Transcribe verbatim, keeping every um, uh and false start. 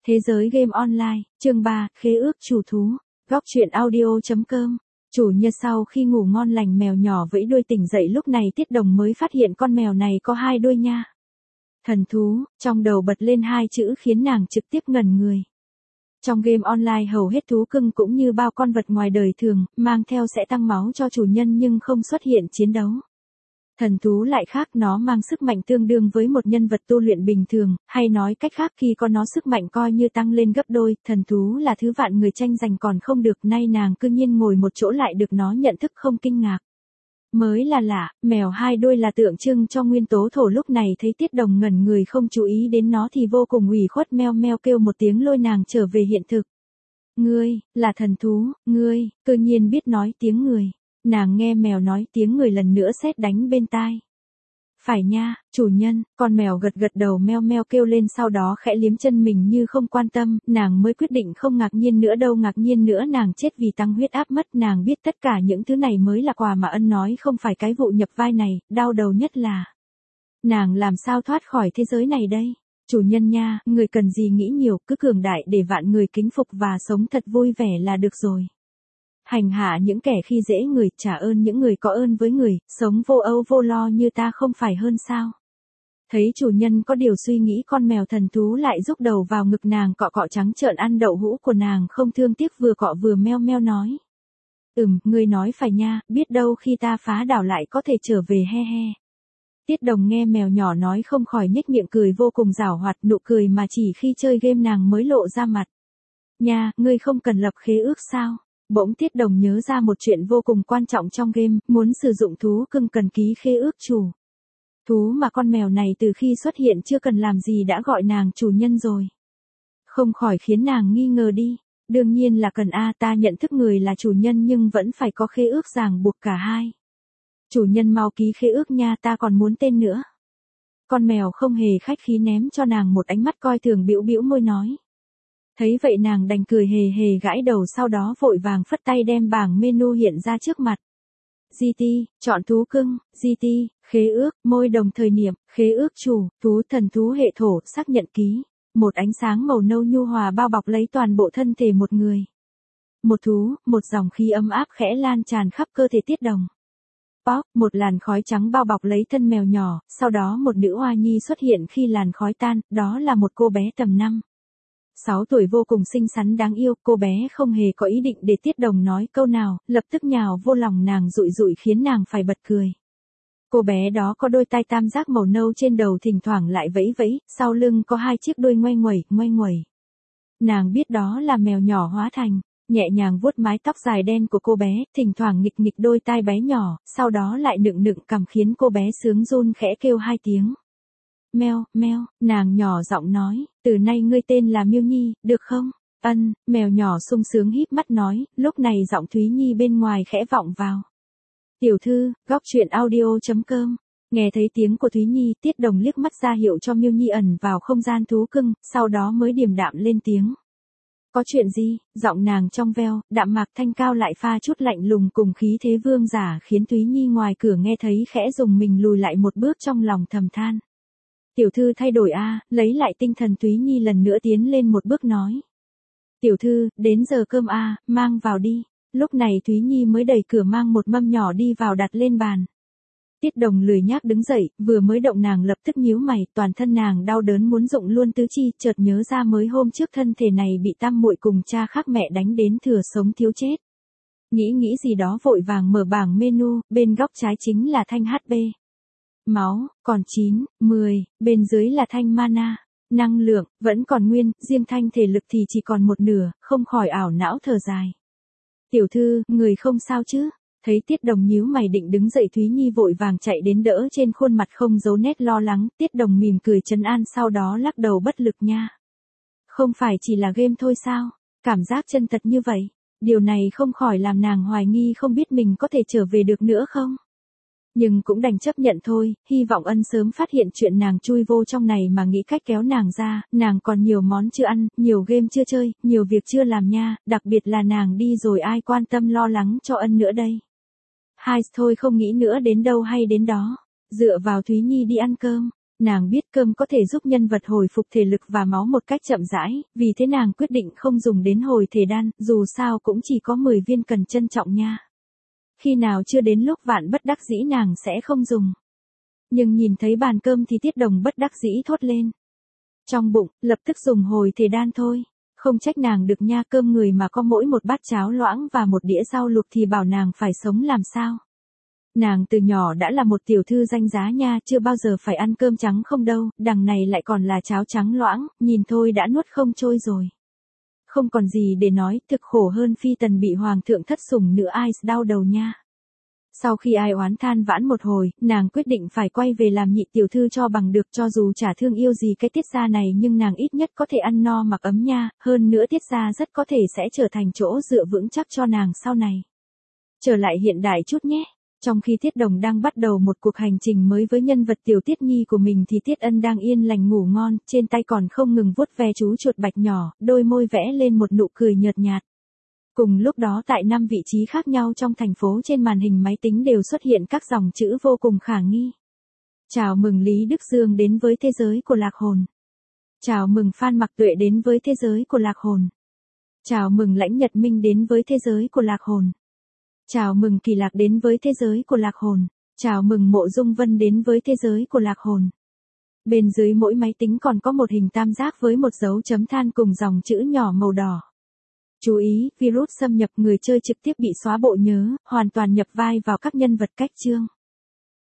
Thế giới game online, chương ba, khế ước chủ thú. Góc truyện audio chấm com. Chủ nhật sau khi ngủ ngon lành mèo nhỏ vẫy đuôi tỉnh dậy, lúc này Tiết Đồng mới phát hiện con mèo này có hai đuôi nha. Thần thú, trong đầu bật lên hai chữ khiến nàng trực tiếp ngẩn người. Trong game online hầu hết thú cưng cũng như bao con vật ngoài đời thường, mang theo sẽ tăng máu cho chủ nhân nhưng không xuất hiện chiến đấu. Thần thú lại khác, nó mang sức mạnh tương đương với một nhân vật tu luyện bình thường, hay nói cách khác khi có nó sức mạnh coi như tăng lên gấp đôi. Thần thú là thứ vạn người tranh giành còn không được, nay nàng cư nhiên ngồi một chỗ lại được nó nhận thức không kinh ngạc. Mới là lạ, mèo hai đuôi là tượng trưng cho nguyên tố thổ, lúc này thấy Tiết Đồng ngẩn người không chú ý đến nó thì vô cùng ủy khuất, meo meo kêu một tiếng lôi nàng trở về hiện thực. Ngươi, là thần thú, ngươi, cư nhiên biết nói tiếng người. Nàng nghe mèo nói tiếng người lần nữa sét đánh bên tai. Phải nha, chủ nhân, con mèo gật gật đầu meo meo kêu lên, sau đó khẽ liếm chân mình như không quan tâm. Nàng mới quyết định không ngạc nhiên nữa đâu, ngạc nhiên nữa nàng chết vì tăng huyết áp mất. Nàng biết tất cả những thứ này mới là quà mà ân nói, không phải cái vụ nhập vai này. Đau đầu nhất là nàng làm sao thoát khỏi thế giới này đây. Chủ nhân nha, người cần gì nghĩ nhiều, cứ cường đại để vạn người kính phục và sống thật vui vẻ là được rồi. Hành hạ những kẻ khi dễ người, trả ơn những người có ơn với người, sống vô âu vô lo như ta không phải hơn sao. Thấy chủ nhân có điều suy nghĩ, con mèo thần thú lại rúc đầu vào ngực nàng, cọ cọ trắng trợn ăn đậu hũ của nàng không thương tiếc, vừa cọ vừa meo meo nói. Ừm, ngươi nói phải nha, biết đâu khi ta phá đảo lại có thể trở về, he he. Tiết Đồng nghe mèo nhỏ nói không khỏi nhếch miệng cười vô cùng giảo hoạt, nụ cười mà chỉ khi chơi game nàng mới lộ ra mặt. Nha, ngươi không cần lập khế ước sao? Bỗng Tiết Đồng nhớ ra một chuyện vô cùng quan trọng trong game, muốn sử dụng thú cưng cần ký khế ước chủ. Thú mà con mèo này từ khi xuất hiện chưa cần làm gì đã gọi nàng chủ nhân rồi. Không khỏi khiến nàng nghi ngờ đi. Đương nhiên là cần a, ta nhận thức người là chủ nhân nhưng vẫn phải có khế ước ràng buộc cả hai. Chủ nhân mau ký khế ước nha, ta còn muốn tên nữa. Con mèo không hề khách khí ném cho nàng một ánh mắt coi thường, bĩu bĩu môi nói. Thấy vậy nàng đành cười hề hề gãi đầu, sau đó vội vàng phất tay đem bảng menu hiện ra trước mặt. giê tê, chọn thú cưng, giê tê, khế ước, môi đồng thời niệm, khế ước chủ, thú thần thú hệ thổ, xác nhận ký. Một ánh sáng màu nâu nhu hòa bao bọc lấy toàn bộ thân thể một người. Một thú, một dòng khí ấm áp khẽ lan tràn khắp cơ thể Tiết Đồng. Pop, một làn khói trắng bao bọc lấy thân mèo nhỏ, sau đó một nữ oa nhi xuất hiện khi làn khói tan, đó là một cô bé tầm năm. sáu tuổi vô cùng xinh xắn đáng yêu, cô bé không hề có ý định để Tiết Đồng nói câu nào, lập tức nhào vô lòng nàng rụi rụi khiến nàng phải bật cười. Cô bé đó có đôi tai tam giác màu nâu trên đầu, thỉnh thoảng lại vẫy vẫy, sau lưng có hai chiếc đuôi ngoay nguẩy, ngoay nguẩy. Nàng biết đó là mèo nhỏ hóa thành, nhẹ nhàng vuốt mái tóc dài đen của cô bé, thỉnh thoảng nghịch nghịch đôi tai bé nhỏ, sau đó lại nựng nựng cằm khiến cô bé sướng run khẽ kêu hai tiếng. Meo, meo, nàng nhỏ giọng nói, từ nay ngươi tên là Miêu Nhi, được không? Ân, mèo nhỏ sung sướng híp mắt nói, lúc này giọng Thúy Nhi bên ngoài khẽ vọng vào. Tiểu thư, góc truyện audio chấm com. Nghe thấy tiếng của Thúy Nhi, Tiết Đồng liếc mắt ra hiệu cho Miêu Nhi ẩn vào không gian thú cưng, sau đó mới điềm đạm lên tiếng. Có chuyện gì? Giọng nàng trong veo, đạm mạc thanh cao lại pha chút lạnh lùng cùng khí thế vương giả khiến Thúy Nhi ngoài cửa nghe thấy khẽ dùng mình lùi lại một bước, trong lòng thầm than. Tiểu thư thay đổi a, à, lấy lại tinh thần Thúy Nhi lần nữa tiến lên một bước nói. Tiểu thư, đến giờ cơm a, à, mang vào đi. Lúc này Thúy Nhi mới đẩy cửa mang một mâm nhỏ đi vào đặt lên bàn. Tiết Đồng lười nhác đứng dậy, vừa mới động nàng lập tức nhíu mày, toàn thân nàng đau đớn muốn rụng luôn tứ chi, chợt nhớ ra mới hôm trước thân thể này bị tam muội cùng cha khác mẹ đánh đến thừa sống thiếu chết. Nghĩ nghĩ gì đó vội vàng mở bảng menu, bên góc trái chính là thanh hát pê. Máu, còn chín, mười, bên dưới là thanh mana. Năng lượng, vẫn còn nguyên, riêng thanh thể lực thì chỉ còn một nửa, không khỏi ảo não thở dài. Tiểu thư, người không sao chứ? Thấy Tiết Đồng nhíu mày định đứng dậy, Thúy Nhi vội vàng chạy đến đỡ, trên khuôn mặt không giấu nét lo lắng. Tiết Đồng mỉm cười trấn an, sau đó lắc đầu bất lực nha. Không phải chỉ là game thôi sao? Cảm giác chân thật như vậy. Điều này không khỏi làm nàng hoài nghi không biết mình có thể trở về được nữa không? Nhưng cũng đành chấp nhận thôi, hy vọng ân sớm phát hiện chuyện nàng chui vô trong này mà nghĩ cách kéo nàng ra. Nàng còn nhiều món chưa ăn, nhiều game chưa chơi, nhiều việc chưa làm nha, đặc biệt là nàng đi rồi ai quan tâm lo lắng cho ân nữa đây. Hai thôi không nghĩ nữa đến đâu hay đến đó, dựa vào Thúy Nhi đi ăn cơm. Nàng biết cơm có thể giúp nhân vật hồi phục thể lực và máu một cách chậm rãi, vì thế nàng quyết định không dùng đến hồi thể đan, dù sao cũng chỉ có mười viên cần trân trọng nha. Khi nào chưa đến lúc vạn bất đắc dĩ nàng sẽ không dùng. Nhưng nhìn thấy bàn cơm thì Tiết Đồng bất đắc dĩ thốt lên. Trong bụng, lập tức dùng hồi thể đan thôi. Không trách nàng được nha, cơm người mà có mỗi một bát cháo loãng và một đĩa rau luộc thì bảo nàng phải sống làm sao. Nàng từ nhỏ đã là một tiểu thư danh giá nha, chưa bao giờ phải ăn cơm trắng không đâu, đằng này lại còn là cháo trắng loãng, nhìn thôi đã nuốt không trôi rồi. Không còn gì để nói, thực khổ hơn Phi Tần bị hoàng thượng thất sủng nữa, ai đau đầu nha. Sau khi ai oán than vãn một hồi, nàng quyết định phải quay về làm nhị tiểu thư cho bằng được, cho dù chả thương yêu gì cái Tiết gia này nhưng nàng ít nhất có thể ăn no mặc ấm nha, hơn nữa Tiết gia rất có thể sẽ trở thành chỗ dựa vững chắc cho nàng sau này. Trở lại hiện đại chút nhé. Trong khi Tiết Đồng đang bắt đầu một cuộc hành trình mới với nhân vật tiểu Tiết Nhi của mình thì Tiết Ân đang yên lành ngủ ngon, trên tay còn không ngừng vuốt ve chú chuột bạch nhỏ, đôi môi vẽ lên một nụ cười nhợt nhạt. Cùng lúc đó tại năm vị trí khác nhau trong thành phố trên màn hình máy tính đều xuất hiện các dòng chữ vô cùng khả nghi. Chào mừng Lý Đức Dương đến với thế giới của lạc hồn. Chào mừng Phan Mặc Tuệ đến với thế giới của lạc hồn. Chào mừng Lãnh Nhật Minh đến với thế giới của lạc hồn. Chào mừng Kỳ Lạc đến với thế giới của lạc hồn. Chào mừng Mộ Dung Vân đến với thế giới của lạc hồn. Bên dưới mỗi máy tính còn có một hình tam giác với một dấu chấm than cùng dòng chữ nhỏ màu đỏ. Chú ý, virus xâm nhập, người chơi trực tiếp bị xóa bộ nhớ, hoàn toàn nhập vai vào các nhân vật cách chương.